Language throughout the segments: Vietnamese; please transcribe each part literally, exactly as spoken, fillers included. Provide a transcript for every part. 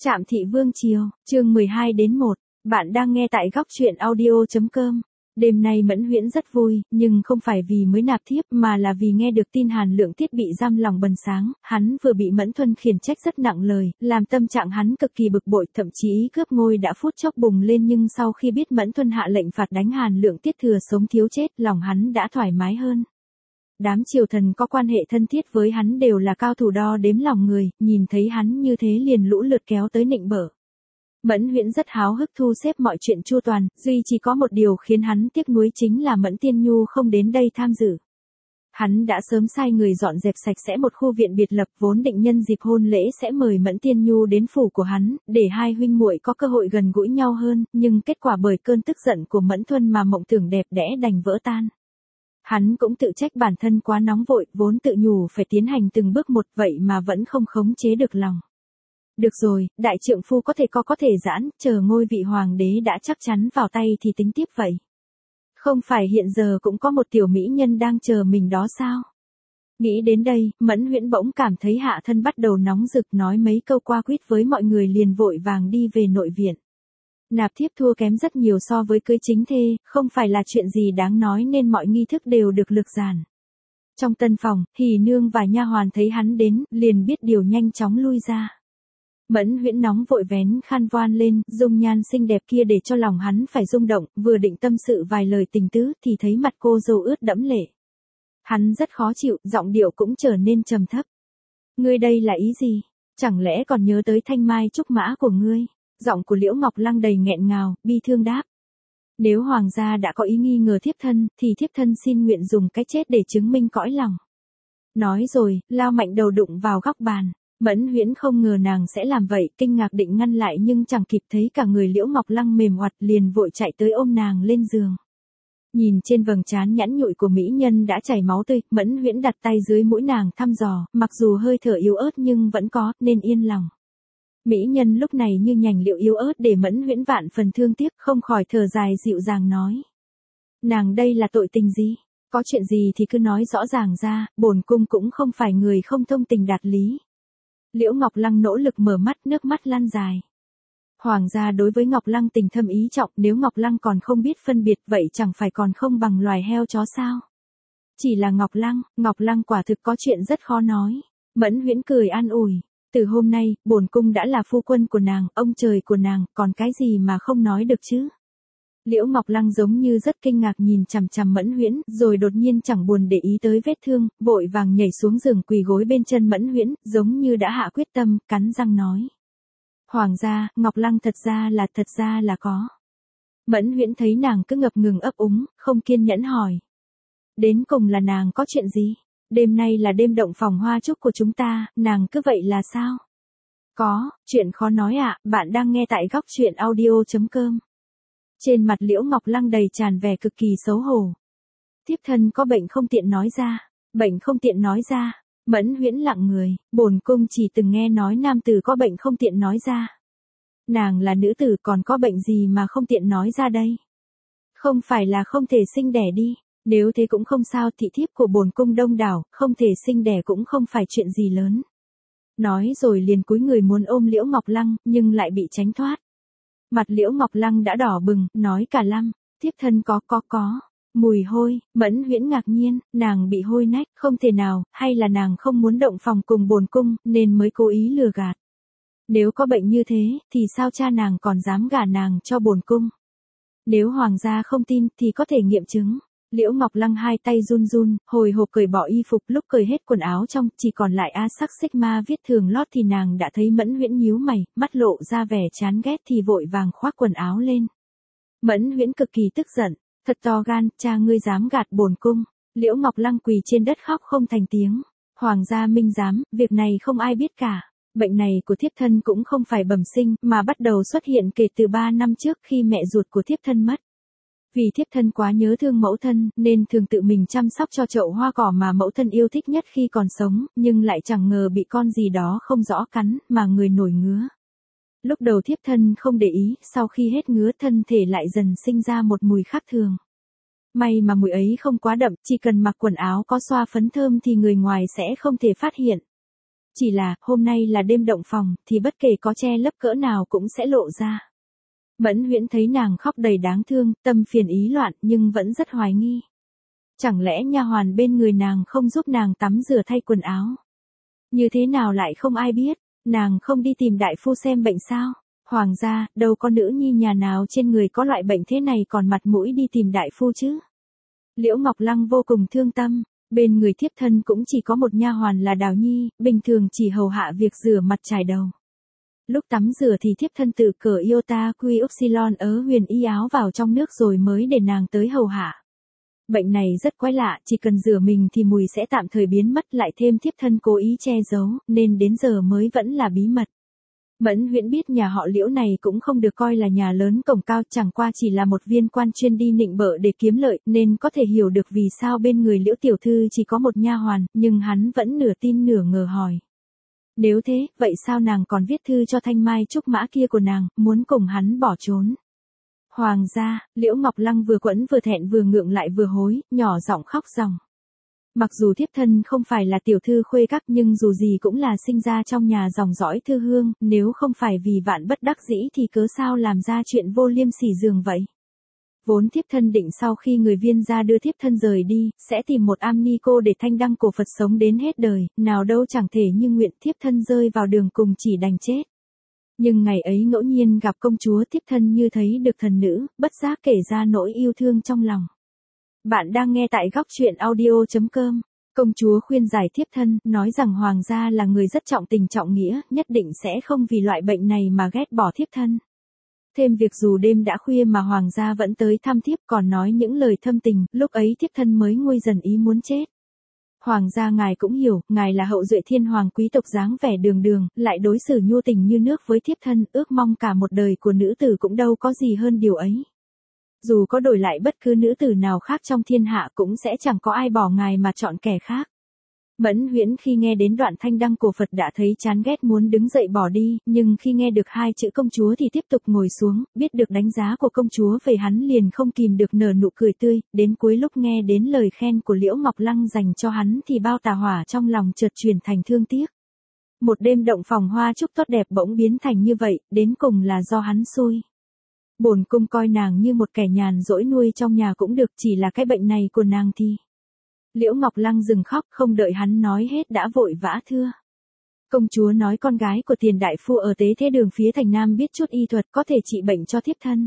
Trạm Thị Vương Triều, chương mười hai đến một. Bạn đang nghe tại góc truyện audio chấm com. Đêm nay Mẫn Huyễn rất vui, nhưng không phải vì mới nạp thiếp mà là vì nghe được tin Hàn Lượng Tiết bị giam lòng bần sáng, hắn vừa bị Mẫn Thuân khiển trách rất nặng lời, làm tâm trạng hắn cực kỳ bực bội, thậm chí ý cướp ngôi đã phút chốc bùng lên, nhưng sau khi biết Mẫn Thuân hạ lệnh phạt đánh Hàn Lượng Tiết thừa sống thiếu chết, lòng hắn đã thoải mái hơn. Đám triều thần có quan hệ thân thiết với hắn đều là cao thủ đo đếm lòng người, nhìn thấy hắn như thế liền lũ lượt kéo tới nịnh bợ. Mẫn Huyễn rất háo hức thu xếp mọi chuyện chu toàn, duy chỉ có một điều khiến hắn tiếc nuối chính là Mẫn Tiên Nhu không đến đây tham dự. Hắn đã sớm sai người dọn dẹp sạch sẽ một khu viện biệt lập, vốn định nhân dịp hôn lễ sẽ mời Mẫn Tiên Nhu đến phủ của hắn, để hai huynh muội có cơ hội gần gũi nhau hơn, nhưng kết quả bởi cơn tức giận của Mẫn Thuân mà mộng tưởng đẹp đẽ đành vỡ tan. Hắn cũng tự trách bản thân quá nóng vội, vốn tự nhủ phải tiến hành từng bước một vậy mà vẫn không khống chế được lòng. Được rồi, đại trượng phu có thể có có thể giãn, chờ ngôi vị hoàng đế đã chắc chắn vào tay thì tính tiếp vậy. Không phải hiện giờ cũng có một tiểu mỹ nhân đang chờ mình đó sao? Nghĩ đến đây, Mẫn Huyễn bỗng cảm thấy hạ thân bắt đầu nóng rực, nói mấy câu qua quýt với mọi người liền vội vàng đi về nội viện. Nạp thiếp thua kém rất nhiều so với cưới chính thê, không phải là chuyện gì đáng nói nên mọi nghi thức đều được lược giản. Trong tân phòng, Hỉ Nương và nha hoàn thấy hắn đến, liền biết điều nhanh chóng lui ra. Mẫn Huyễn nóng vội vén khăn voan lên, dung nhan xinh đẹp kia để cho lòng hắn phải rung động, vừa định tâm sự vài lời tình tứ thì thấy mặt cô dâu ướt đẫm lệ. Hắn rất khó chịu, giọng điệu cũng trở nên trầm thấp. Ngươi đây là ý gì? Chẳng lẽ còn nhớ tới thanh mai trúc mã của ngươi? Giọng của Liễu Ngọc Lăng đầy nghẹn ngào, bi thương đáp. Nếu hoàng gia đã có ý nghi ngờ thiếp thân, thì thiếp thân xin nguyện dùng cái chết để chứng minh cõi lòng. Nói rồi, lao mạnh đầu đụng vào góc bàn. Mẫn Huyễn không ngờ nàng sẽ làm vậy, kinh ngạc định ngăn lại nhưng chẳng kịp thấy cả người Liễu Ngọc Lăng mềm oặt liền vội chạy tới ôm nàng lên giường. Nhìn trên vầng trán nhẵn nhụi của mỹ nhân đã chảy máu tươi, Mẫn Huyễn đặt tay dưới mũi nàng thăm dò, mặc dù hơi thở yếu ớt nhưng vẫn có, nên yên lòng. Mỹ nhân lúc này như nhành liệu yếu ớt để Mẫn Huyễn vạn phần thương tiếc, không khỏi thở dài dịu dàng nói. Nàng đây là tội tình gì? Có chuyện gì thì cứ nói rõ ràng ra, bổn cung cũng không phải người không thông tình đạt lý. Liễu Ngọc Lăng nỗ lực mở mắt, nước mắt lan dài. Hoàng gia đối với Ngọc Lăng tình thâm ý trọng, nếu Ngọc Lăng còn không biết phân biệt vậy chẳng phải còn không bằng loài heo chó sao? Chỉ là Ngọc Lăng, Ngọc Lăng quả thực có chuyện rất khó nói. Mẫn Huyễn cười an ủi. Từ hôm nay, bổn cung đã là phu quân của nàng, ông trời của nàng, còn cái gì mà không nói được chứ? Liễu Ngọc Lăng giống như rất kinh ngạc nhìn chằm chằm Mẫn Huyễn, rồi đột nhiên chẳng buồn để ý tới vết thương, vội vàng nhảy xuống giường quỳ gối bên chân Mẫn Huyễn, giống như đã hạ quyết tâm, cắn răng nói. Hoàng gia, Ngọc Lăng thật ra là thật ra là có. Mẫn Huyễn thấy nàng cứ ngập ngừng ấp úng, không kiên nhẫn hỏi. Đến cùng là nàng có chuyện gì? Đêm nay là đêm động phòng hoa trúc của chúng ta, nàng cứ vậy là sao? Có, chuyện khó nói ạ, à, bạn đang nghe tại góc truyện audio chấm com. Trên mặt Liễu Ngọc Lăng đầy tràn vẻ cực kỳ xấu hổ. Thiếp thân có bệnh không tiện nói ra, bệnh không tiện nói ra. Mẫn Huyễn lặng người, bổn cung chỉ từng nghe nói nam tử có bệnh không tiện nói ra. Nàng là nữ tử còn có bệnh gì mà không tiện nói ra đây? Không phải là không thể sinh đẻ đi. Nếu thế cũng không sao, thị thiếp của bổn cung đông đảo, không thể sinh đẻ cũng không phải chuyện gì lớn. Nói rồi liền cúi người muốn ôm Liễu Ngọc Lăng, nhưng lại bị tránh thoát. Mặt Liễu Ngọc Lăng đã đỏ bừng, nói cả lăm, thiếp thân có có có, mùi hôi. Mẫn Huyễn ngạc nhiên, nàng bị hôi nách, không thể nào, hay là nàng không muốn động phòng cùng bổn cung, nên mới cố ý lừa gạt. Nếu có bệnh như thế, thì sao cha nàng còn dám gả nàng cho bổn cung? Nếu hoàng gia không tin, thì có thể nghiệm chứng. Liễu Ngọc Lăng hai tay run run, hồi hộp cởi bỏ y phục, lúc cởi hết quần áo trong, chỉ còn lại A sắc sigma viết thường lót thì nàng đã thấy Mẫn Huyễn nhíu mày, mắt lộ ra vẻ chán ghét thì vội vàng khoác quần áo lên. Mẫn Huyễn cực kỳ tức giận, thật to gan, cha ngươi dám gạt bổn cung. Liễu Ngọc Lăng quỳ trên đất khóc không thành tiếng. Hoàng gia minh giám, việc này không ai biết cả. Bệnh này của thiếp thân cũng không phải bẩm sinh, mà bắt đầu xuất hiện kể từ ba năm trước khi mẹ ruột của thiếp thân mất. Vì thiếp thân quá nhớ thương mẫu thân, nên thường tự mình chăm sóc cho chậu hoa cỏ mà mẫu thân yêu thích nhất khi còn sống, nhưng lại chẳng ngờ bị con gì đó không rõ cắn, mà người nổi ngứa. Lúc đầu thiếp thân không để ý, sau khi hết ngứa thân thể lại dần sinh ra một mùi khác thường. May mà mùi ấy không quá đậm, chỉ cần mặc quần áo có xoa phấn thơm thì người ngoài sẽ không thể phát hiện. Chỉ là, hôm nay là đêm động phòng, thì bất kể có che lấp cỡ nào cũng sẽ lộ ra. Mẫn Huyễn thấy nàng khóc đầy đáng thương, tâm phiền ý loạn nhưng vẫn rất hoài nghi. Chẳng lẽ nha hoàn bên người nàng không giúp nàng tắm rửa thay quần áo? Như thế nào lại không ai biết, nàng không đi tìm đại phu xem bệnh sao? Hoàng gia, đâu có nữ nhi nhà nào trên người có loại bệnh thế này còn mặt mũi đi tìm đại phu chứ? Liễu Ngọc Lăng vô cùng thương tâm, bên người thiếp thân cũng chỉ có một nha hoàn là Đào Nhi, bình thường chỉ hầu hạ việc rửa mặt chải đầu. Lúc tắm rửa thì thiếp thân tự cởi iota quy upsilon ớ huyền y áo vào trong nước rồi mới để nàng tới hầu hạ. Bệnh này rất quái lạ, chỉ cần rửa mình thì mùi sẽ tạm thời biến mất, lại thêm thiếp thân cố ý che giấu, nên đến giờ mới vẫn là bí mật. Mẫn Huyễn biết nhà họ Liễu này cũng không được coi là nhà lớn cổng cao, chẳng qua chỉ là một viên quan chuyên đi nịnh bợ để kiếm lợi, nên có thể hiểu được vì sao bên người Liễu tiểu thư chỉ có một nha hoàn, nhưng hắn vẫn nửa tin nửa ngờ hỏi. Nếu thế, vậy sao nàng còn viết thư cho Thanh Mai Trúc Mã kia của nàng, muốn cùng hắn bỏ trốn? Hoàng gia, Liễu Ngọc Lăng vừa quẫn vừa thẹn vừa ngượng lại vừa hối, nhỏ giọng khóc ròng. Mặc dù thiếp thân không phải là tiểu thư khuê các nhưng dù gì cũng là sinh ra trong nhà dòng dõi thư hương, nếu không phải vì vạn bất đắc dĩ thì cớ sao làm ra chuyện vô liêm sỉ dường vậy. Vốn thiếp thân định sau khi người Viên gia đưa thiếp thân rời đi, sẽ tìm một am ni cô để thanh đăng cổ Phật sống đến hết đời, nào đâu chẳng thể như nguyện, thiếp thân rơi vào đường cùng chỉ đành chết. Nhưng ngày ấy ngẫu nhiên gặp công chúa, thiếp thân như thấy được thần nữ, bất giác kể ra nỗi yêu thương trong lòng. Bạn đang nghe tại góc truyện audio chấm com. Công chúa khuyên giải thiếp thân, nói rằng hoàng gia là người rất trọng tình trọng nghĩa, nhất định sẽ không vì loại bệnh này mà ghét bỏ thiếp thân. Thêm việc dù đêm đã khuya mà hoàng gia vẫn tới thăm thiếp, còn nói những lời thâm tình, lúc ấy thiếp thân mới nguôi dần ý muốn chết. Hoàng gia ngài cũng hiểu, ngài là hậu duệ thiên hoàng quý tộc dáng vẻ đường đường, lại đối xử nhu tình như nước với thiếp thân, ước mong cả một đời của nữ tử cũng đâu có gì hơn điều ấy. Dù có đổi lại bất cứ nữ tử nào khác trong thiên hạ cũng sẽ chẳng có ai bỏ ngài mà chọn kẻ khác. Mẫn Huyễn khi nghe đến đoạn thanh đăng cổ Phật đã thấy chán ghét muốn đứng dậy bỏ đi, nhưng khi nghe được hai chữ công chúa thì tiếp tục ngồi xuống, biết được đánh giá của công chúa về hắn liền không kìm được nở nụ cười tươi, đến cuối lúc nghe đến lời khen của Liễu Ngọc Lăng dành cho hắn thì bao tà hỏa trong lòng chợt chuyển thành thương tiếc. Một đêm động phòng hoa chúc tốt đẹp bỗng biến thành như vậy, đến cùng là do hắn xui. Bổn cung coi nàng như một kẻ nhàn rỗi nuôi trong nhà cũng được, chỉ là cái bệnh này của nàng thì... Liễu Ngọc Lăng dừng khóc, không đợi hắn nói hết đã vội vã thưa. Công chúa nói con gái của tiền đại phu ở Tế Thế Đường phía thành Nam biết chút y thuật, có thể trị bệnh cho thiếp thân.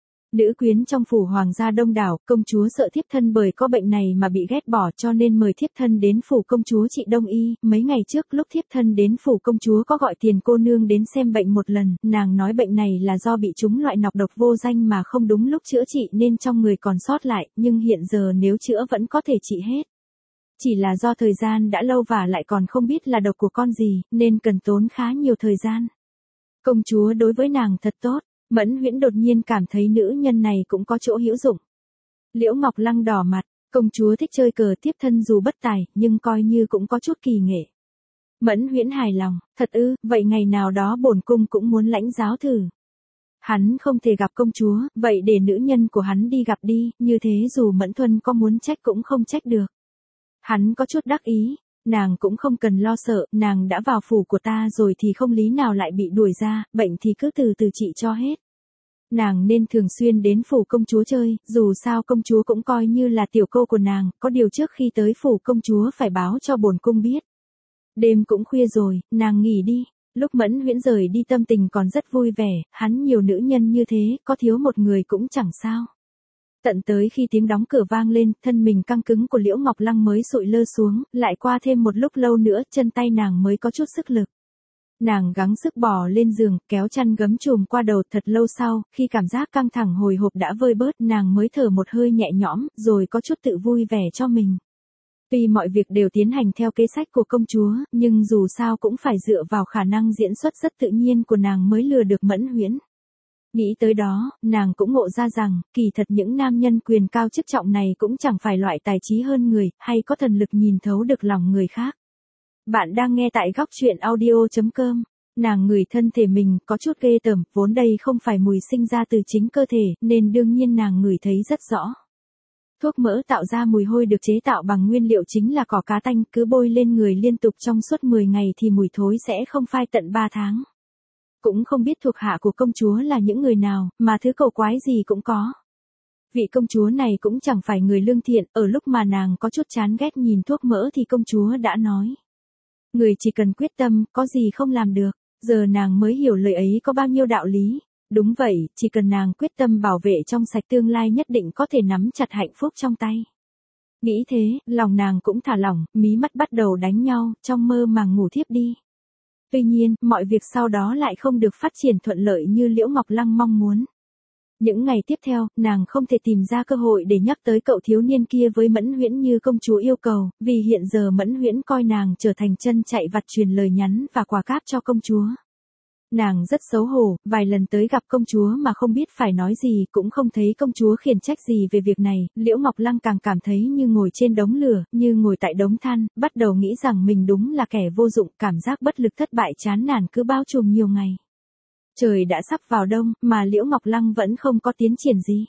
Nữ quyến trong phủ hoàng gia đông đảo, công chúa sợ thiếp thân bởi có bệnh này mà bị ghét bỏ cho nên mời thiếp thân đến phủ công chúa trị đông y. Mấy ngày trước lúc thiếp thân đến phủ công chúa có gọi Tiền cô nương đến xem bệnh một lần, nàng nói bệnh này là do bị trúng loại nọc độc vô danh mà không đúng lúc chữa trị nên trong người còn sót lại, nhưng hiện giờ nếu chữa vẫn có thể trị hết. Chỉ là do thời gian đã lâu và lại còn không biết là độc của con gì, nên cần tốn khá nhiều thời gian. Công chúa đối với nàng thật tốt. Mẫn Huyễn đột nhiên cảm thấy nữ nhân này cũng có chỗ hữu dụng. Liễu Ngọc Lăng đỏ mặt, công chúa thích chơi cờ, thiếp thân dù bất tài, nhưng coi như cũng có chút kỳ nghệ. Mẫn Huyễn hài lòng, thật ư, vậy ngày nào đó bổn cung cũng muốn lãnh giáo thử. Hắn không thể gặp công chúa, vậy để nữ nhân của hắn đi gặp đi, như thế dù Mẫn Thuần có muốn trách cũng không trách được. Hắn có chút đắc ý. Nàng cũng không cần lo sợ, nàng đã vào phủ của ta rồi thì không lý nào lại bị đuổi ra, bệnh thì cứ từ từ trị cho hết. Nàng nên thường xuyên đến phủ công chúa chơi, dù sao công chúa cũng coi như là tiểu cô của nàng, có điều trước khi tới phủ công chúa phải báo cho bổn cung biết. Đêm cũng khuya rồi, nàng nghỉ đi. Lúc Mẫn Huyễn rời đi tâm tình còn rất vui vẻ, hắn nhiều nữ nhân như thế, có thiếu một người cũng chẳng sao. Tận tới khi tiếng đóng cửa vang lên, thân mình căng cứng của Liễu Ngọc Lăng mới sụi lơ xuống, lại qua thêm một lúc lâu nữa, chân tay nàng mới có chút sức lực. Nàng gắng sức bò lên giường, kéo chăn gấm trùm qua đầu. Thật lâu sau, khi cảm giác căng thẳng hồi hộp đã vơi bớt, nàng mới thở một hơi nhẹ nhõm, rồi có chút tự vui vẻ cho mình. Tuy mọi việc đều tiến hành theo kế sách của công chúa, nhưng dù sao cũng phải dựa vào khả năng diễn xuất rất tự nhiên của nàng mới lừa được Mẫn Huyễn. Nghĩ tới đó, nàng cũng ngộ ra rằng, kỳ thật những nam nhân quyền cao chức trọng này cũng chẳng phải loại tài trí hơn người, hay có thần lực nhìn thấu được lòng người khác. Bạn đang nghe tại góc truyện audio chấm com. Nàng ngửi thân thể mình có chút ghê tởm, vốn đây không phải mùi sinh ra từ chính cơ thể, nên đương nhiên nàng ngửi thấy rất rõ. Thuốc mỡ tạo ra mùi hôi được chế tạo bằng nguyên liệu chính là cỏ cá tanh, cứ bôi lên người liên tục trong suốt mười ngày thì mùi thối sẽ không phai tận ba tháng. Cũng không biết thuộc hạ của công chúa là những người nào, mà thứ cầu quái gì cũng có. Vị công chúa này cũng chẳng phải người lương thiện, ở lúc mà nàng có chút chán ghét nhìn thuốc mỡ thì công chúa đã nói. Người chỉ cần quyết tâm, có gì không làm được, giờ nàng mới hiểu lời ấy có bao nhiêu đạo lý. Đúng vậy, chỉ cần nàng quyết tâm bảo vệ trong sạch tương lai nhất định có thể nắm chặt hạnh phúc trong tay. Nghĩ thế, lòng nàng cũng thả lỏng, mí mắt bắt đầu đánh nhau, trong mơ màng ngủ thiếp đi. Tuy nhiên, mọi việc sau đó lại không được phát triển thuận lợi như Liễu Ngọc Lăng mong muốn. Những ngày tiếp theo, nàng không thể tìm ra cơ hội để nhắc tới cậu thiếu niên kia với Mẫn Huyễn như công chúa yêu cầu, vì hiện giờ Mẫn Huyễn coi nàng trở thành chân chạy vặt truyền lời nhắn và quà cáp cho công chúa. Nàng rất xấu hổ, vài lần tới gặp công chúa mà không biết phải nói gì, cũng không thấy công chúa khiển trách gì về việc này. Liễu Ngọc Lăng càng cảm thấy như ngồi trên đống lửa, như ngồi tại đống than, bắt đầu nghĩ rằng mình đúng là kẻ vô dụng, cảm giác bất lực thất bại chán nản cứ bao trùm nhiều ngày. Trời đã sắp vào đông, mà Liễu Ngọc Lăng vẫn không có tiến triển gì.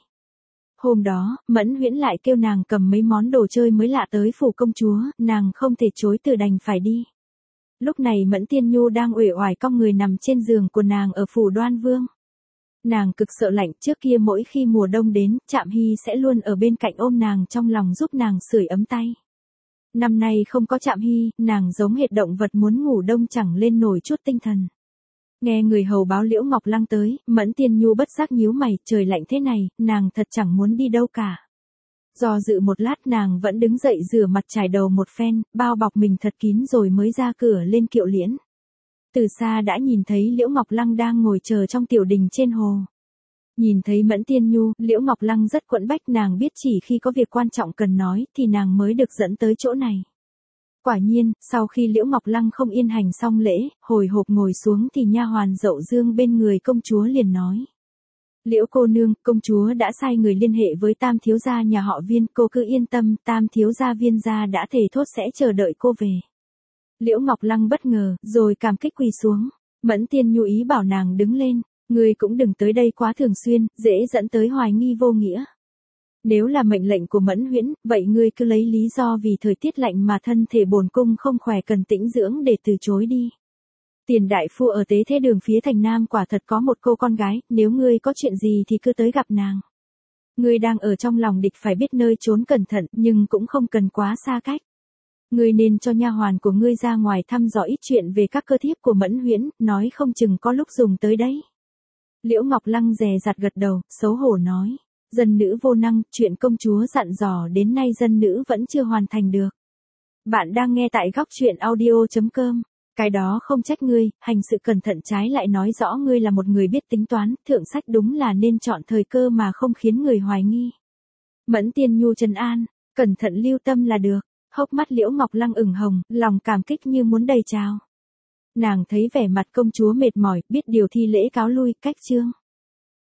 Hôm đó, Mẫn Huyễn lại kêu nàng cầm mấy món đồ chơi mới lạ tới phủ công chúa, nàng không thể chối từ đành phải đi. Lúc này Mẫn Tiên Nhu đang uể oải cong người nằm trên giường của nàng ở phủ Đoan Vương. Nàng cực sợ lạnh, trước kia mỗi khi mùa đông đến, Trạm Hy sẽ luôn ở bên cạnh ôm nàng trong lòng giúp nàng sưởi ấm tay. Năm nay không có Trạm Hy, nàng giống hệt động vật muốn ngủ đông chẳng lên nổi chút tinh thần. Nghe người hầu báo Liễu Ngọc Lăng tới, Mẫn Tiên Nhu bất giác nhíu mày, trời lạnh thế này, nàng thật chẳng muốn đi đâu cả. Do dự một lát nàng vẫn đứng dậy rửa mặt chải đầu một phen, bao bọc mình thật kín rồi mới ra cửa lên Kiệu Liễn. Từ xa đã nhìn thấy Liễu Ngọc Lăng đang ngồi chờ trong tiểu đình trên hồ. Nhìn thấy Mẫn Tiên Nhu, Liễu Ngọc Lăng rất quẫn bách, nàng biết chỉ khi có việc quan trọng cần nói thì nàng mới được dẫn tới chỗ này. Quả nhiên, sau khi Liễu Ngọc Lăng không yên hành xong lễ, hồi hộp ngồi xuống thì nha hoàn Dậu Dương bên người công chúa liền nói. Liễu cô nương, công chúa đã sai người liên hệ với Tam thiếu gia nhà họ Viên, cô cứ yên tâm, Tam thiếu gia Viên gia đã thề thốt sẽ chờ đợi cô về. Liễu Ngọc Lăng bất ngờ, rồi cảm kích quỳ xuống. Mẫn Tiên Nhu ý bảo nàng đứng lên, ngươi cũng đừng tới đây quá thường xuyên, dễ dẫn tới hoài nghi vô nghĩa. Nếu là mệnh lệnh của Mẫn Huyễn, vậy ngươi cứ lấy lý do vì thời tiết lạnh mà thân thể bổn cung không khỏe cần tĩnh dưỡng để từ chối đi. Tiền đại phu ở Tế Thế Đường phía thành Nam quả thật có một cô con gái, nếu ngươi có chuyện gì thì cứ tới gặp nàng. Ngươi đang ở trong lòng địch phải biết nơi trốn cẩn thận, nhưng cũng không cần quá xa cách. Ngươi nên cho nha hoàn của ngươi ra ngoài thăm dò ít chuyện về các cơ thiếp của Mẫn Huyễn, nói không chừng có lúc dùng tới đấy. Liễu Ngọc Lăng dè dặt gật đầu, xấu hổ nói. Dân nữ vô năng, chuyện công chúa dặn dò đến nay dân nữ vẫn chưa hoàn thành được. Bạn đang nghe tại góc truyện audio chấm com. Cái đó không trách ngươi, hành sự cẩn thận trái lại nói rõ ngươi là một người biết tính toán, thượng sách đúng là nên chọn thời cơ mà không khiến người hoài nghi. Mẫn Tiên Nhu trấn an, cẩn thận lưu tâm là được. Hốc mắt Liễu Ngọc Lăng ửng hồng, lòng cảm kích như muốn đầy trào. Nàng thấy vẻ mặt công chúa mệt mỏi, biết điều thi lễ cáo lui, cách chương.